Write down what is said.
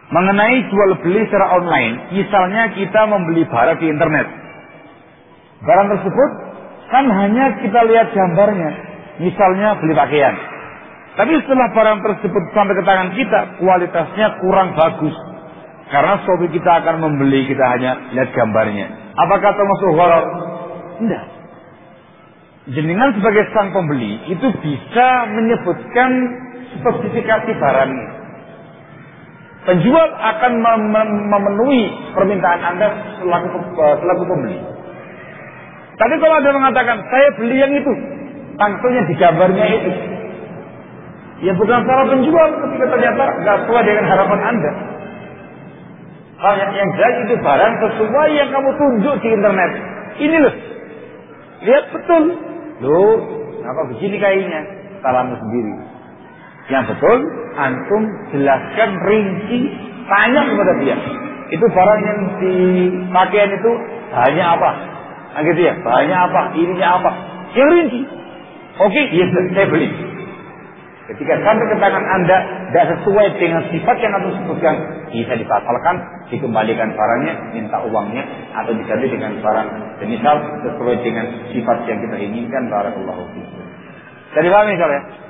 mengenai jual beli secara online. Misalnya kita membeli barang di internet. Barang tersebut kan hanya kita lihat gambarnya. Misalnya beli pakaian. Tapi setelah barang tersebut sampai ke tangan kita, kualitasnya kurang bagus. Karena Shopee kita akan membeli, kita hanya lihat gambarnya. Apakah termasuk gharar? Tidak. Jenengan sebagai sang pembeli itu bisa menyebutkan spesifikasi barangnya. Penjual akan memenuhi permintaan Anda selaku pembeli. Tapi kalau Anda mengatakan saya beli yang itu, langsungnya di gambarnya itu, ya bukan salah penjual ketika ternyata nggak sesuai dengan harapan Anda. Hal yang jelas itu barang sesuai yang kamu tunjuk di internet. Ini loh, lihat betul. Loh, kenapa begini kayaknya? Salahmu sendiri. Yang betul, antum jelaskan rinci, tanya kepada dia. Itu barang yang di pakaian itu banyak apa? Nah gitu ya, banyak apa? Ininya apa? Yang rinci. Oke, yes, saya beli. Ketika sampai ke tangan Anda tidak sesuai dengan sifat yang Anda sebutkan, bisa dibatalkan, dikembalikan barangnya, minta uangnya, atau diganti dengan barang semisal sesuai dengan sifat yang kita inginkan. Barakallahu fiikum. Jadi paham ya?